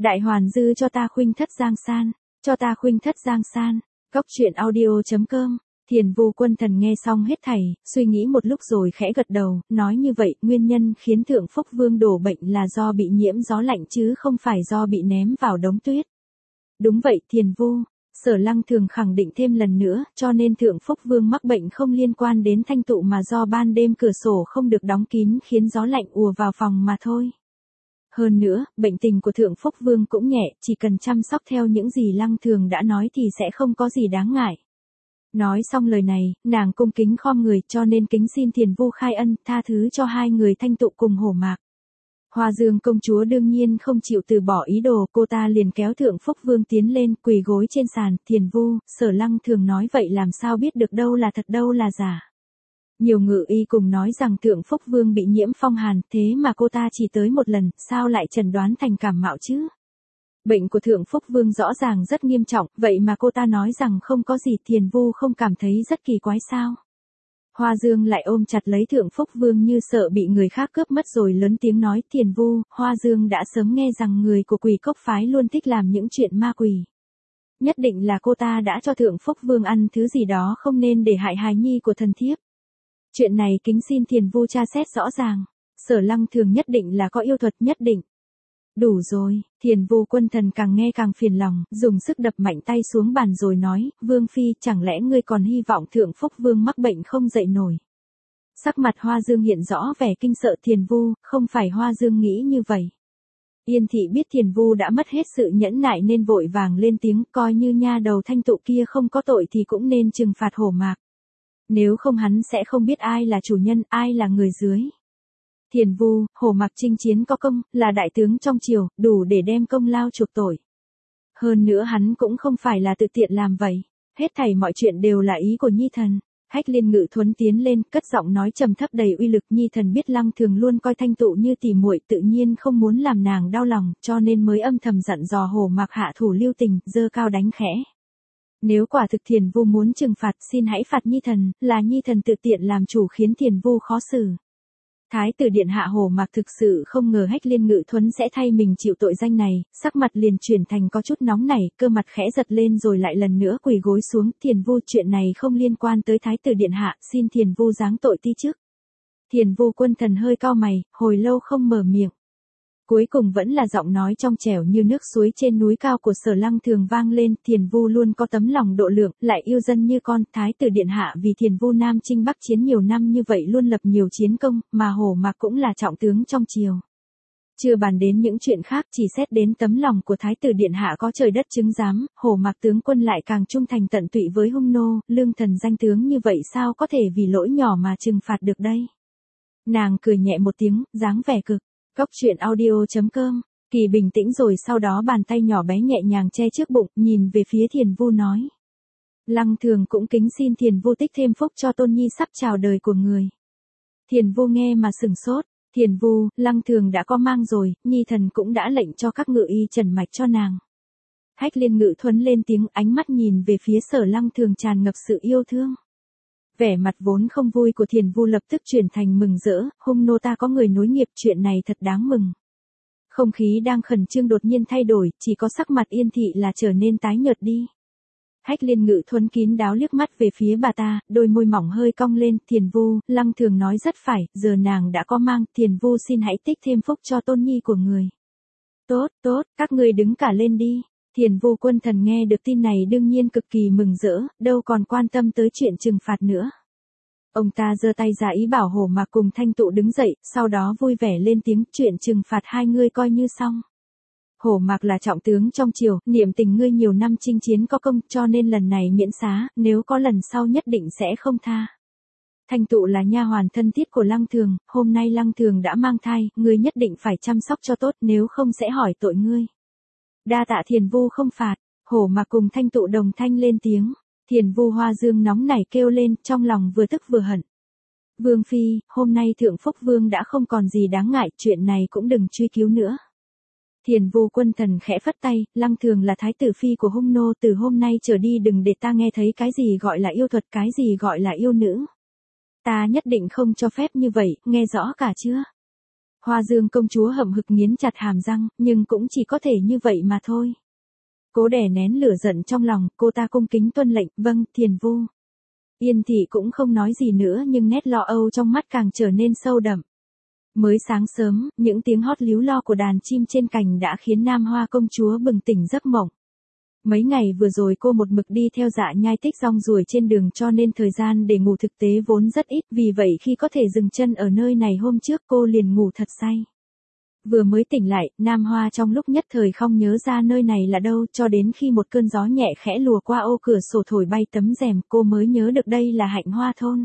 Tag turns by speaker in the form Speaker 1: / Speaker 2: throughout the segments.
Speaker 1: Đại hoàn dư cho ta khuynh thất giang san, cho ta khuynh thất giang san. Góc truyện audio.com. Thiền Vu Quân Thần nghe xong hết thảy, suy nghĩ một lúc rồi khẽ gật đầu, nói như vậy, nguyên nhân khiến Thượng Phúc Vương đổ bệnh là do bị nhiễm gió lạnh chứ không phải do bị ném vào đống tuyết. Đúng vậy, Thiền Vu. Sở Lăng Thường khẳng định thêm lần nữa, cho nên Thượng Phúc Vương mắc bệnh không liên quan đến Thanh Tụ mà do ban đêm cửa sổ không được đóng kín khiến gió lạnh ùa vào phòng mà thôi. Hơn nữa, bệnh tình của Thượng Phúc Vương cũng nhẹ, chỉ cần chăm sóc theo những gì Lăng Thường đã nói thì sẽ không có gì đáng ngại. Nói xong lời này, nàng cung kính khom người cho nên kính xin Thiền Vu khai ân, tha thứ cho hai người Thanh Tụ cùng Hổ Mạc. Hoa Dương công chúa đương nhiên không chịu từ bỏ ý đồ, cô ta liền kéo Thượng Phúc Vương tiến lên, quỳ gối trên sàn. Thiền Vu, Sở Lăng Thường nói vậy làm sao biết được đâu là thật đâu là giả. Nhiều ngự y cùng nói rằng Thượng Phúc Vương bị nhiễm phong hàn, thế mà cô ta chỉ tới một lần, sao lại chẩn đoán thành cảm mạo chứ? Bệnh của Thượng Phúc Vương rõ ràng rất nghiêm trọng, vậy mà cô ta nói rằng không có gì. Thiền Vu không cảm thấy rất kỳ quái sao? Hoa Dương lại ôm chặt lấy Thượng Phúc Vương như sợ bị người khác cướp mất rồi lớn tiếng nói. Thiền Vu, Hoa Dương đã sớm nghe rằng người của Quỷ Cốc phái luôn thích làm những chuyện ma quỷ. Nhất định là cô ta đã cho Thượng Phúc Vương ăn thứ gì đó không nên để hại hài nhi của thần thiếp. Chuyện này kính xin Thiền Vu tra xét rõ ràng. Sở Lăng Thường nhất định là có yêu thuật, nhất định. Đủ rồi, Thiền Vu Quân Thần càng nghe càng phiền lòng, dùng sức đập mạnh tay xuống bàn rồi nói, Vương Phi, chẳng lẽ ngươi còn hy vọng Thượng Phúc Vương mắc bệnh không dậy nổi. Sắc mặt Hoa Dương hiện rõ vẻ kinh sợ. Thiền Vu, không phải Hoa Dương nghĩ như vậy. Yên Thị biết Thiền Vu đã mất hết sự nhẫn nại nên vội vàng lên tiếng, coi như nha đầu Thanh Tụ kia không có tội thì cũng nên trừng phạt Hổ Mạc. Nếu không hắn sẽ không biết ai là chủ nhân, ai là người dưới. Thiền Vu, Hổ Mạc chinh chiến có công, là đại tướng trong triều, đủ để đem công lao chuộc tội. Hơn nữa hắn cũng không phải là tự tiện làm vậy. Hết thảy mọi chuyện đều là ý của Nhi Thần. Hách Liên Ngự Thuấn tiến lên, cất giọng nói trầm thấp đầy uy lực. Nhi Thần biết Lăng Thường luôn coi Thanh Tụ như tỉ muội, tự nhiên không muốn làm nàng đau lòng, cho nên mới âm thầm dặn dò Hổ Mạc hạ thủ lưu tình, giơ cao đánh khẽ. Nếu quả thực Thiền Vu muốn trừng phạt, xin hãy phạt Nhi Thần, là Nhi Thần tự tiện làm chủ khiến Thiền Vu khó xử. Thái tử điện hạ Hổ Mạc thực sự không ngờ Hách Liên Ngự Thuấn sẽ thay mình chịu tội danh này, sắc mặt liền chuyển thành có chút nóng nảy, cơ mặt khẽ giật lên rồi lại lần nữa quỳ gối xuống. Thiền Vu, chuyện này không liên quan tới Thái tử điện hạ, xin Thiền Vu giáng tội ti chức. Thiền Vu Quân Thần hơi cau mày, hồi lâu không mở miệng. Cuối cùng vẫn là giọng nói trong trẻo như nước suối trên núi cao của Sở Lăng Thường vang lên. Thiền Vu luôn có tấm lòng độ lượng, lại yêu dân như con. Thái tử điện hạ vì Thiền Vu Nam chinh Bắc chiến nhiều năm như vậy luôn lập nhiều chiến công, mà Hổ Mạc cũng là trọng tướng trong triều. Chưa bàn đến những chuyện khác, chỉ xét đến tấm lòng của Thái tử điện hạ có trời đất chứng giám, Hổ Mạc tướng quân lại càng trung thành tận tụy với hung nô, lương thần danh tướng như vậy sao có thể vì lỗi nhỏ mà trừng phạt được đây. Nàng cười nhẹ một tiếng, dáng vẻ cực. Góc truyện audio.com. Kỳ bình tĩnh rồi sau đó bàn tay nhỏ bé nhẹ nhàng che trước bụng, nhìn về phía Thiền Vu nói. Lăng Thường cũng kính xin Thiền Vu tích thêm phúc cho tôn nhi sắp chào đời của người. Thiền Vu nghe mà sửng sốt. Thiền Vu, Lăng Thường đã có mang rồi, Nhi Thần cũng đã lệnh cho các ngự y trần mạch cho nàng. Hách Liên Ngự Thuấn lên tiếng, ánh mắt nhìn về phía Sở Lăng Thường tràn ngập sự yêu thương. Vẻ mặt vốn không vui của Thiền Vu lập tức chuyển thành mừng rỡ, hung nô ta có người nối nghiệp, chuyện này thật đáng mừng. Không khí đang khẩn trương đột nhiên thay đổi, chỉ có sắc mặt Yên Thị là trở nên tái nhợt đi. Hách Liên Ngự Thuấn kín đáo liếc mắt về phía bà ta, đôi môi mỏng hơi cong lên. Thiền Vu, Lăng Thường nói rất phải, giờ nàng đã có mang, Thiền Vu xin hãy tích thêm phúc cho tôn nhi của người. Tốt, tốt, các ngươi đứng cả lên đi. Thiền Vu Quân Thần nghe được tin này đương nhiên cực kỳ mừng rỡ, đâu còn quan tâm tới chuyện trừng phạt nữa. Ông ta giơ tay ra ý bảo Hổ Mạc cùng Thanh Tụ đứng dậy, sau đó vui vẻ lên tiếng, chuyện trừng phạt hai ngươi coi như xong. Hổ Mạc là trọng tướng trong triều, niệm tình ngươi nhiều năm chinh chiến có công, cho nên lần này miễn xá, nếu có lần sau nhất định sẽ không tha. Thanh Tụ là nha hoàn thân thiết của Lăng Thường, hôm nay Lăng Thường đã mang thai, ngươi nhất định phải chăm sóc cho tốt, nếu không sẽ hỏi tội ngươi. Đa tạ Thiền Vu không phạt. Hổ Mạc cùng Thanh Tụ đồng thanh lên tiếng. Thiền Vu Hoa Dương nóng nảy kêu lên, trong lòng vừa tức vừa hận. Vương Phi, hôm nay Thượng Phúc Vương đã không còn gì đáng ngại, chuyện này cũng đừng truy cứu nữa. Thiền Vu Quân Thần khẽ phất tay, Lăng Thường là thái tử phi của hung nô, từ hôm nay trở đi đừng để ta nghe thấy cái gì gọi là yêu thuật, cái gì gọi là yêu nữ. Ta nhất định không cho phép như vậy, nghe rõ cả chưa? Hoa Dương công chúa hậm hực nghiến chặt hàm răng, nhưng cũng chỉ có thể như vậy mà thôi. Cố đè nén lửa giận trong lòng, cô ta cung kính tuân lệnh, vâng, Thiền Vu. Yên Thị cũng không nói gì nữa nhưng nét lo âu trong mắt càng trở nên sâu đậm. Mới sáng sớm, những tiếng hót líu lo của đàn chim trên cành đã khiến Nam Hoa công chúa bừng tỉnh giấc mộng. Mấy ngày vừa rồi cô một mực đi theo Dạ Nhai Tích rong ruổi trên đường cho nên thời gian để ngủ thực tế vốn rất ít, vì vậy khi có thể dừng chân ở nơi này hôm trước cô liền ngủ thật say. Vừa mới tỉnh lại, Nam Hoa trong lúc nhất thời không nhớ ra nơi này là đâu, cho đến khi một cơn gió nhẹ khẽ lùa qua ô cửa sổ thổi bay tấm rèm, cô mới nhớ được đây là Hạnh Hoa thôn.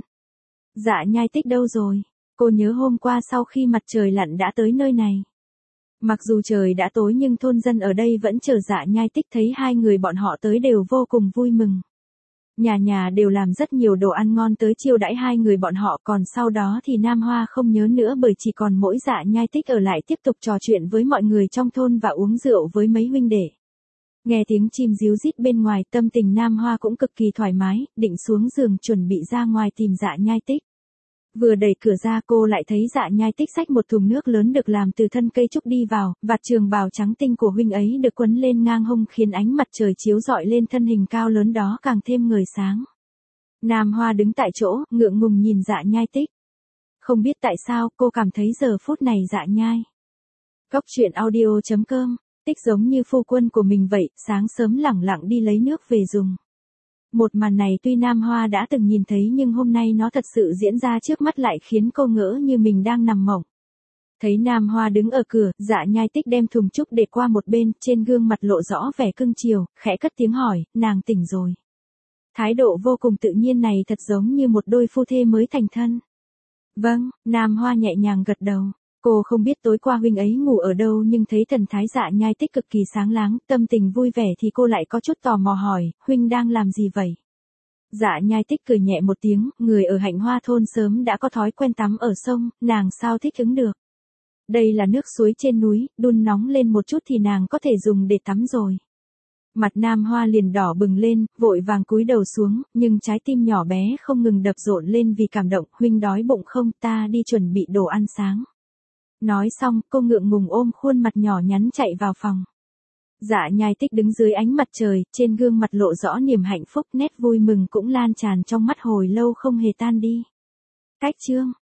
Speaker 1: Dạ Nhai Tích đâu rồi? Cô nhớ hôm qua sau khi mặt trời lặn đã tới nơi này. Mặc dù trời đã tối nhưng thôn dân ở đây vẫn chờ Dạ Nhai Tích, thấy hai người bọn họ tới đều vô cùng vui mừng. Nhà nhà đều làm rất nhiều đồ ăn ngon tới chiêu đãi hai người bọn họ, còn sau đó thì Nam Hoa không nhớ nữa bởi chỉ còn mỗi Dạ Nhai Tích ở lại tiếp tục trò chuyện với mọi người trong thôn và uống rượu với mấy huynh đệ. Nghe tiếng chim ríu rít bên ngoài, tâm tình Nam Hoa cũng cực kỳ thoải mái, định xuống giường chuẩn bị ra ngoài tìm Dạ Nhai Tích. Vừa đẩy cửa ra cô lại thấy Dạ Nhai Tích xách một thùng nước lớn được làm từ thân cây trúc đi vào, vạt trường bào trắng tinh của huynh ấy được quấn lên ngang hông khiến ánh mặt trời chiếu rọi lên thân hình cao lớn đó càng thêm ngời sáng. Nam Hoa đứng tại chỗ, ngượng ngùng nhìn Dạ Nhai Tích. Không biết tại sao cô cảm thấy giờ phút này Dạ Nhai Cóc truyện audio.com, Tích giống như phu quân của mình vậy, sáng sớm lẳng lặng đi lấy nước về dùng. Một màn này tuy Nam Hoa đã từng nhìn thấy nhưng hôm nay nó thật sự diễn ra trước mắt lại khiến cô ngỡ như mình đang nằm mộng. Thấy Nam Hoa đứng ở cửa, Dạ Nhai Tích đem thùng trúc để qua một bên, trên gương mặt lộ rõ vẻ cưng chiều, khẽ cất tiếng hỏi, nàng tỉnh rồi. Thái độ vô cùng tự nhiên này thật giống như một đôi phu thê mới thành thân. Vâng, Nam Hoa nhẹ nhàng gật đầu. Cô không biết tối qua huynh ấy ngủ ở đâu nhưng thấy thần thái Dạ Nhai Tích cực kỳ sáng láng, tâm tình vui vẻ thì cô lại có chút tò mò hỏi, huynh đang làm gì vậy? Dạ Nhai Tích cười nhẹ một tiếng, người ở Hạnh Hoa thôn sớm đã có thói quen tắm ở sông, nàng sao thích ứng được. Đây là nước suối trên núi, đun nóng lên một chút thì nàng có thể dùng để tắm rồi. Mặt Nam Hoa liền đỏ bừng lên, vội vàng cúi đầu xuống, nhưng trái tim nhỏ bé không ngừng đập rộn lên vì cảm động, huynh đói bụng không, ta đi chuẩn bị đồ ăn sáng. Nói xong, cô ngượng ngùng ôm khuôn mặt nhỏ nhắn chạy vào phòng. Dạ Nhai Tích đứng dưới ánh mặt trời, trên gương mặt lộ rõ niềm hạnh phúc, nét vui mừng cũng lan tràn trong mắt hồi lâu không hề tan đi. Cách chương